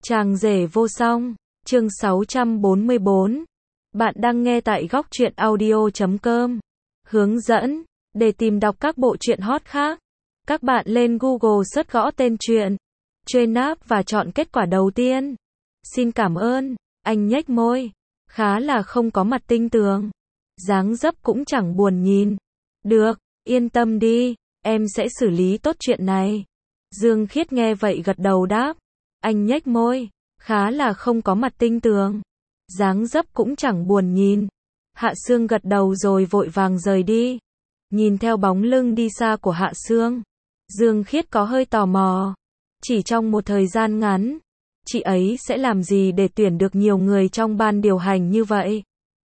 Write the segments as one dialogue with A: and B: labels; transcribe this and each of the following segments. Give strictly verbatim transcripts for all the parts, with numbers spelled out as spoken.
A: Chàng rể vô song, chương sáu trăm bốn mươi bốn. Bạn đang nghe tại góc truyện audio chấm com. Hướng dẫn, để tìm đọc các bộ truyện hot khác, các bạn lên Google search gõ tên truyện, truy nạp và chọn kết quả đầu tiên. Xin cảm ơn. Anh nhếch môi, khá là không có mặt tinh tường, dáng dấp cũng chẳng buồn nhìn. Được, yên tâm đi, em sẽ xử lý tốt chuyện này. Dương Khiết nghe vậy gật đầu đáp. Anh nhếch môi, khá là không có mặt tinh tường, dáng dấp cũng chẳng buồn nhìn. Hạ Sương gật đầu rồi vội vàng rời đi. Nhìn theo bóng lưng đi xa của Hạ Sương, Dương Khiết có hơi tò mò. Chỉ trong một thời gian ngắn, chị ấy sẽ làm gì để tuyển được nhiều người trong ban điều hành như vậy?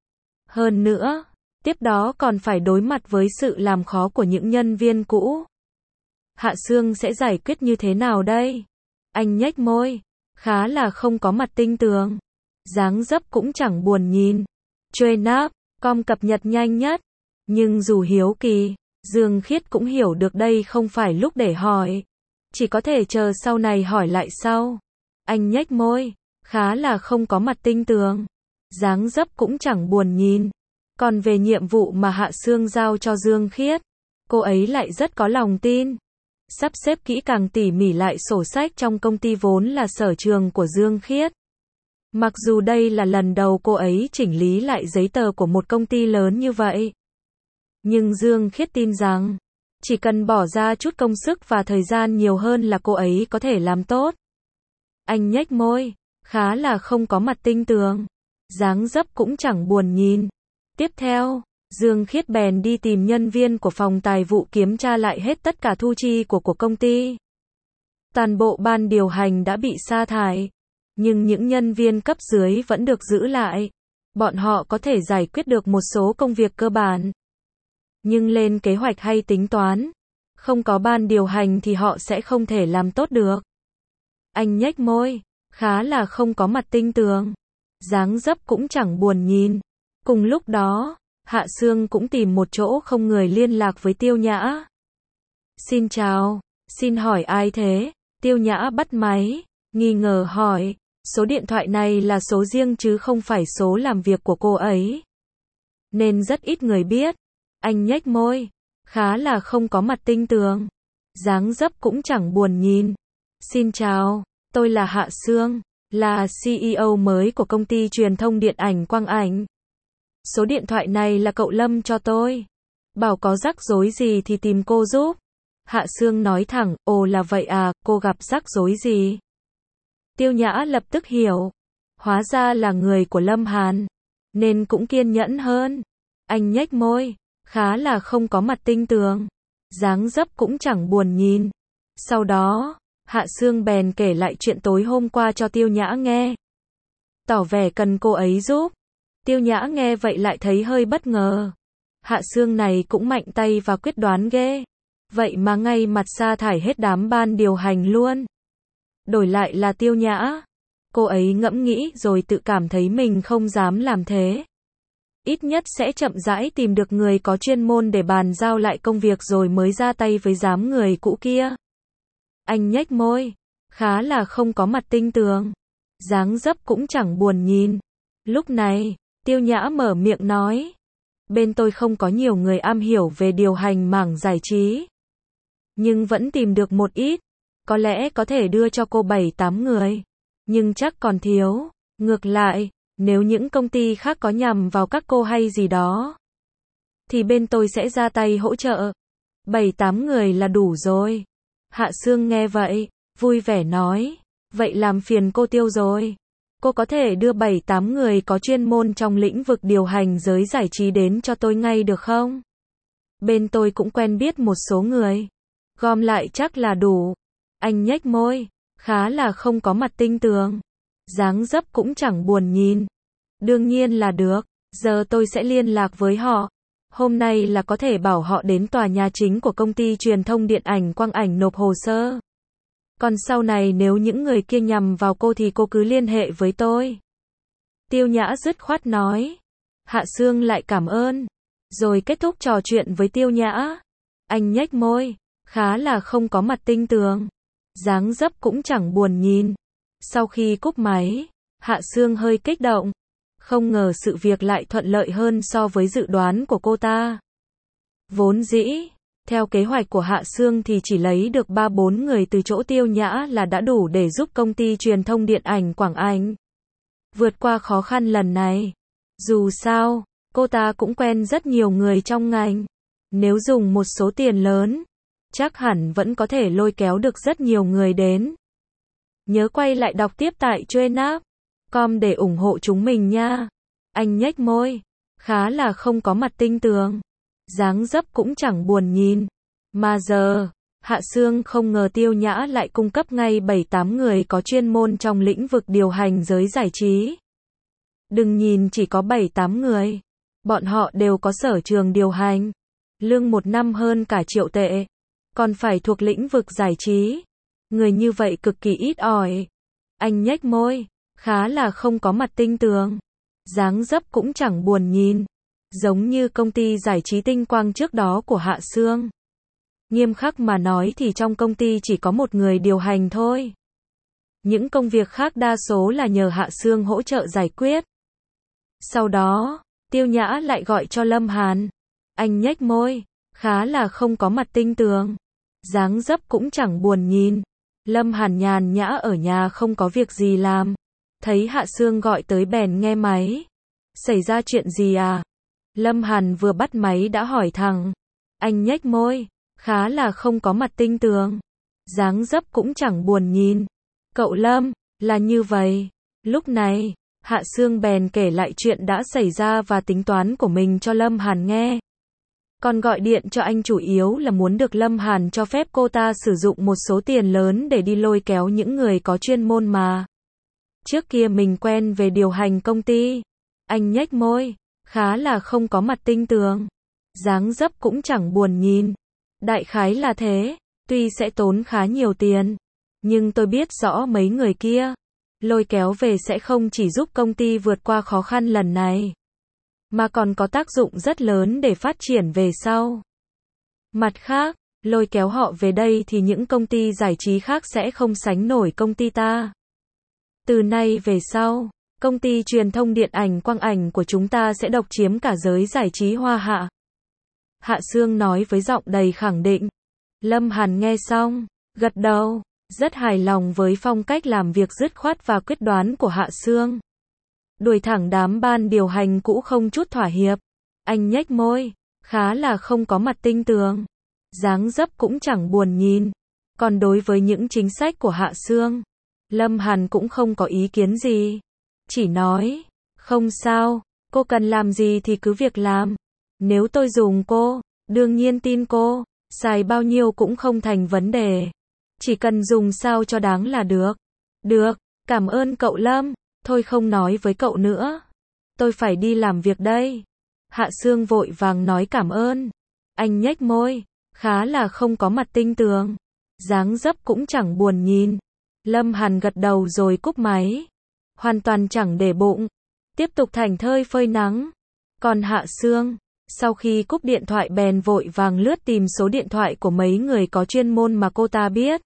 A: Hơn nữa, tiếp đó còn phải đối mặt với sự làm khó của những nhân viên cũ. Hạ Sương sẽ giải quyết như thế nào đây? Anh nhếch môi, khá là không có mặt tinh tường, dáng dấp cũng chẳng buồn nhìn. Truy nạp, com cập nhật nhanh nhất. Nhưng dù hiếu kỳ, Dương Khiết cũng hiểu được đây không phải lúc để hỏi. Chỉ có thể chờ sau này hỏi lại sau. Anh nhếch môi, khá là không có mặt tinh tường, dáng dấp cũng chẳng buồn nhìn. Còn về nhiệm vụ mà Hạ Sương giao cho Dương Khiết, cô ấy lại rất có lòng tin. Sắp xếp kỹ càng tỉ mỉ lại sổ sách trong công ty vốn là sở trường của Dương Khiết. Mặc dù đây là lần đầu cô ấy chỉnh lý lại giấy tờ của một công ty lớn như vậy, nhưng Dương Khiết tin rằng, chỉ cần bỏ ra chút công sức và thời gian nhiều hơn là cô ấy có thể làm tốt. Anh nhếch môi, khá là không có mặt tinh tường, dáng dấp cũng chẳng buồn nhìn. Tiếp theo, Dương Khiết bèn đi tìm nhân viên của phòng tài vụ kiểm tra lại hết tất cả thu chi của của công ty. Toàn bộ ban điều hành đã bị sa thải, nhưng những nhân viên cấp dưới vẫn được giữ lại. Bọn họ có thể giải quyết được một số công việc cơ bản, nhưng lên kế hoạch hay tính toán, không có ban điều hành thì họ sẽ không thể làm tốt được. Anh nhếch môi, khá là không có mặt tinh tường, dáng dấp cũng chẳng buồn nhìn. Cùng lúc đó, Hạ Sương cũng tìm một chỗ không người liên lạc với Tiêu Nhã. Xin chào, xin hỏi ai thế? Tiêu Nhã bắt máy, nghi ngờ hỏi. Số điện thoại này là số riêng chứ không phải số làm việc của cô ấy, nên rất ít người biết. Anh nhếch môi, khá là không có mặt tinh tường, dáng dấp cũng chẳng buồn nhìn. Xin chào, tôi là Hạ Sương, là xê e ô mới của công ty truyền thông điện ảnh Quang Ảnh. Số điện thoại này là cậu Lâm cho tôi, bảo có rắc rối gì thì tìm cô giúp. Hạ Sương nói thẳng, ồ là vậy à, cô gặp rắc rối gì? Tiêu Nhã lập tức hiểu, hóa ra là người của Lâm Hàn, nên cũng kiên nhẫn hơn. Anh nhếch môi, khá là không có mặt tinh tường, dáng dấp cũng chẳng buồn nhìn. Sau đó, Hạ Sương bèn kể lại chuyện tối hôm qua cho Tiêu Nhã nghe, tỏ vẻ cần cô ấy giúp. Tiêu Nhã nghe vậy lại thấy hơi bất ngờ. Hạ Sương này cũng mạnh tay và quyết đoán ghê. Vậy mà ngay mặt sa thải hết đám ban điều hành luôn. Đổi lại là Tiêu Nhã, cô ấy ngẫm nghĩ rồi tự cảm thấy mình không dám làm thế. Ít nhất sẽ chậm rãi tìm được người có chuyên môn để bàn giao lại công việc rồi mới ra tay với đám người cũ kia. Anh nhếch môi, khá là không có mặt tinh tường, dáng dấp cũng chẳng buồn nhìn. Lúc này, Tiêu Nhã mở miệng nói, bên tôi không có nhiều người am hiểu về điều hành mảng giải trí, nhưng vẫn tìm được một ít, có lẽ có thể đưa cho cô bảy tám người, nhưng chắc còn thiếu. Ngược lại, nếu những công ty khác có nhằm vào các cô hay gì đó, thì bên tôi sẽ ra tay hỗ trợ. bảy tám người là đủ rồi. Hạ Sương nghe vậy, vui vẻ nói, vậy làm phiền cô Tiêu rồi. Cô có thể đưa bảy tám người có chuyên môn trong lĩnh vực điều hành giới giải trí đến cho tôi ngay được không? Bên tôi cũng quen biết một số người, gom lại chắc là đủ. Anh nhếch môi, khá là không có mặt tinh tường, dáng dấp cũng chẳng buồn nhìn. Đương nhiên là được, giờ tôi sẽ liên lạc với họ. Hôm nay là có thể bảo họ đến tòa nhà chính của công ty truyền thông điện ảnh Quang Ảnh nộp hồ sơ. Còn sau này nếu những người kia nhằm vào cô thì cô cứ liên hệ với tôi. Tiêu Nhã dứt khoát nói. Hạ Sương lại cảm ơn, rồi kết thúc trò chuyện với Tiêu Nhã. Anh nhếch môi, khá là không có mặt tinh tường, dáng dấp cũng chẳng buồn nhìn. Sau khi cúp máy, Hạ Sương hơi kích động. Không ngờ sự việc lại thuận lợi hơn so với dự đoán của cô ta. Vốn dĩ, theo kế hoạch của Hạ Sương thì chỉ lấy được ba bốn người từ chỗ Tiêu Nhã là đã đủ để giúp công ty truyền thông điện ảnh Quảng Anh vượt qua khó khăn lần này. Dù sao, cô ta cũng quen rất nhiều người trong ngành. Nếu dùng một số tiền lớn, chắc hẳn vẫn có thể lôi kéo được rất nhiều người đến. Nhớ quay lại đọc tiếp tại Truyện app chấm com để ủng hộ chúng mình nha. Anh nhếch môi, khá là không có mặt tinh tường. Dáng dấp cũng chẳng buồn nhìn. Mà giờ, Hạ Sương không ngờ Tiêu Nhã lại cung cấp ngay bảy tám người có chuyên môn trong lĩnh vực điều hành giới giải trí. Đừng nhìn chỉ có bảy tám người. Bọn họ đều có sở trường điều hành. Lương một năm hơn cả triệu tệ. Còn phải thuộc lĩnh vực giải trí. Người như vậy cực kỳ ít ỏi. Anh nhếch môi, khá là không có mặt tinh tường. Dáng dấp cũng chẳng buồn nhìn. Giống như công ty giải trí Tinh Quang trước đó của Hạ Sương. Nghiêm khắc mà nói thì trong công ty chỉ có một người điều hành thôi. Những công việc khác đa số là nhờ Hạ Sương hỗ trợ giải quyết. Sau đó, Tiêu Nhã lại gọi cho Lâm Hàn. Anh nhếch môi, khá là không có mặt tinh tường. Dáng dấp cũng chẳng buồn nhìn. Lâm Hàn nhàn nhã ở nhà không có việc gì làm. Thấy Hạ Sương gọi tới bèn nghe máy. Xảy ra chuyện gì à? Lâm Hàn vừa bắt máy đã hỏi thẳng. Anh nhếch môi, khá là không có mặt tinh tường. Dáng dấp cũng chẳng buồn nhìn. Cậu Lâm, là như vậy. Lúc này, Hạ Sương bèn kể lại chuyện đã xảy ra và tính toán của mình cho Lâm Hàn nghe. Còn gọi điện cho anh chủ yếu là muốn được Lâm Hàn cho phép cô ta sử dụng một số tiền lớn để đi lôi kéo những người có chuyên môn mà trước kia mình quen về điều hành công ty. Anh nhếch môi, khá là không có mặt tinh tường. Dáng dấp cũng chẳng buồn nhìn. Đại khái là thế, tuy sẽ tốn khá nhiều tiền, nhưng tôi biết rõ mấy người kia lôi kéo về sẽ không chỉ giúp công ty vượt qua khó khăn lần này, mà còn có tác dụng rất lớn để phát triển về sau. Mặt khác, lôi kéo họ về đây thì những công ty giải trí khác sẽ không sánh nổi công ty ta. Từ nay về sau, công ty truyền thông điện ảnh Quang Ảnh của chúng ta sẽ độc chiếm cả giới giải trí Hoa Hạ. Hạ Sương nói với giọng đầy khẳng định. Lâm Hàn nghe xong, gật đầu, rất hài lòng với phong cách làm việc dứt khoát và quyết đoán của Hạ Sương. Đuổi thẳng đám ban điều hành cũ không chút thỏa hiệp. Anh nhếch môi, khá là không có mặt tinh tường. Dáng dấp cũng chẳng buồn nhìn. Còn đối với những chính sách của Hạ Sương, Lâm Hàn cũng không có ý kiến gì. Chỉ nói, không sao, cô cần làm gì thì cứ việc làm. Nếu tôi dùng cô, đương nhiên tin cô, xài bao nhiêu cũng không thành vấn đề. Chỉ cần dùng sao cho đáng là được. Được, cảm ơn cậu Lâm, thôi không nói với cậu nữa. Tôi phải đi làm việc đây. Hạ Sương vội vàng nói cảm ơn. Anh nhếch môi, khá là không có mặt tinh tường. Dáng dấp cũng chẳng buồn nhìn. Lâm Hàn gật đầu rồi cúp máy. Hoàn toàn chẳng để bụng. Tiếp tục thảnh thơi phơi nắng. Còn Hạ Sương, sau khi cúp điện thoại bèn vội vàng lướt tìm số điện thoại của mấy người có chuyên môn mà cô ta biết.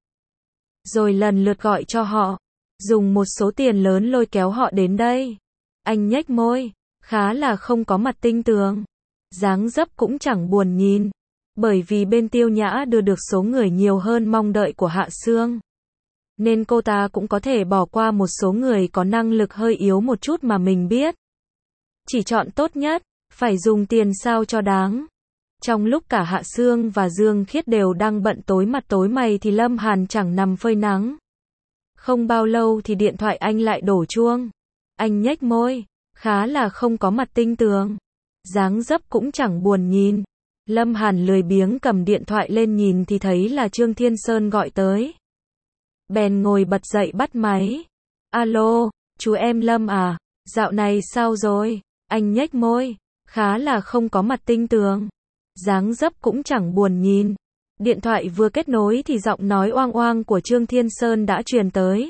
A: Rồi lần lượt gọi cho họ. Dùng một số tiền lớn lôi kéo họ đến đây. Anh nhếch môi, khá là không có mặt tinh tường. Dáng dấp cũng chẳng buồn nhìn. Bởi vì bên Tiêu Nhã đưa được số người nhiều hơn mong đợi của Hạ Sương, nên cô ta cũng có thể bỏ qua một số người có năng lực hơi yếu một chút mà mình biết. Chỉ chọn tốt nhất, phải dùng tiền sao cho đáng. Trong lúc cả Hạ Sương và Dương Khiết đều đang bận tối mặt tối mày thì Lâm Hàn chẳng nằm phơi nắng. Không bao lâu thì điện thoại anh lại đổ chuông. Anh nhếch môi, khá là không có mặt tinh tường. Dáng dấp cũng chẳng buồn nhìn. Lâm Hàn lười biếng cầm điện thoại lên nhìn thì thấy là Trương Thiên Sơn gọi tới. Bèn ngồi bật dậy bắt máy. Alo, chú em Lâm à, dạo này sao rồi? Anh nhếch môi, khá là không có mặt tinh tường. Dáng dấp cũng chẳng buồn nhìn. Điện thoại vừa kết nối thì giọng nói oang oang của Trương Thiên Sơn đã truyền tới.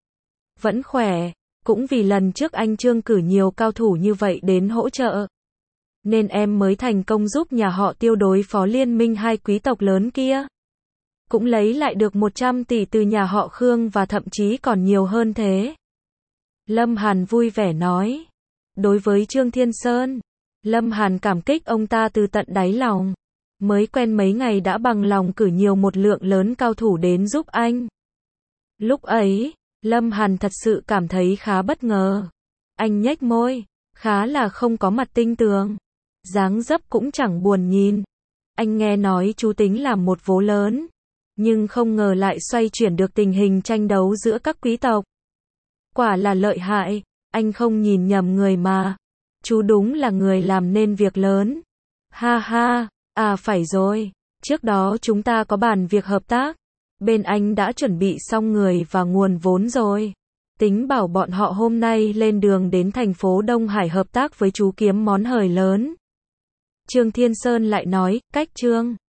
A: Vẫn khỏe, cũng vì lần trước anh Trương cử nhiều cao thủ như vậy đến hỗ trợ, nên em mới thành công giúp nhà họ Tiêu đối phó liên minh hai quý tộc lớn kia. cũng lấy lại được một trăm tỷ từ nhà họ Khương và thậm chí còn nhiều hơn thế. Lâm Hàn vui vẻ nói. Đối với Trương Thiên Sơn, Lâm Hàn cảm kích ông ta từ tận đáy lòng. Mới quen mấy ngày đã bằng lòng cử nhiều một lượng lớn cao thủ đến giúp anh. Lúc ấy, Lâm Hàn thật sự cảm thấy khá bất ngờ. Anh nhếch môi, khá là không có mặt tinh tường. Dáng dấp cũng chẳng buồn nhìn. Anh nghe nói chú tính làm một vố lớn, nhưng không ngờ lại xoay chuyển được tình hình tranh đấu giữa các quý tộc. Quả là lợi hại, anh không nhìn nhầm người mà. Chú đúng là người làm nên việc lớn. Ha ha, à phải rồi, trước đó chúng ta có bàn việc hợp tác. Bên anh đã chuẩn bị xong người và nguồn vốn rồi. Tính bảo bọn họ hôm nay lên đường đến thành phố Đông Hải hợp tác với chú kiếm món hời lớn. Trương Thiên Sơn lại nói, cách Trương